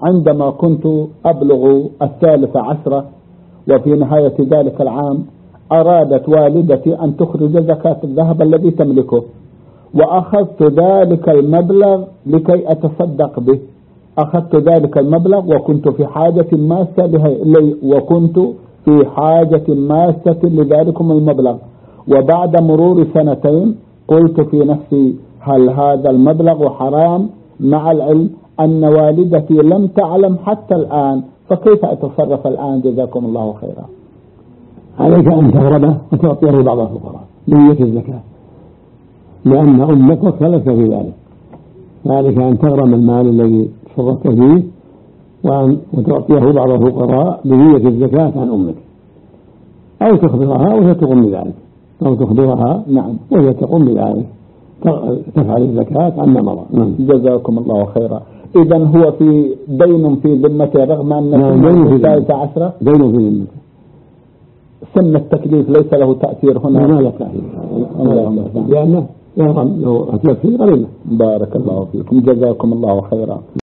عندما كنت أبلغ 13 وفي نهاية ذلك العام أرادت والدتي أن تخرج زكاة الذهب الذي تملكه، وأخذت ذلك المبلغ لكي أتصدق به. أخذت ذلك المبلغ وكنت في حاجة ماسة لذلكم المبلغ، وبعد مرور 2 قلت في نفسي هل هذا المبلغ حرام، مع العلم أن والدتي لم تعلم حتى الآن، فكيف أتصرف الآن جزاكم الله خيرا؟ عليك أن تغربه وتعطيه بعض الفقراء بنية الزكاة، لأن أمك وكلت في ذلك، فعليك أن تغرم المال الذي تصرفت فيه وتعطيه بعض الفقراء بنية الزكاة عن أمك، أو تخبرها وهي تقوم بذلك، أو تخبرها وهي تقوم بذلك، تفعل الزكاة عما مضى. جزاكم الله خيرا. إذن هو في دين في ذمته رغم أن دين في ذمته. سن التكليف ليس له تأثير هنا؟ لا له تأثير، لأنه يرغم لو أتلف فيه غريمة. بارك الله فيكم، جزاكم الله خيرا.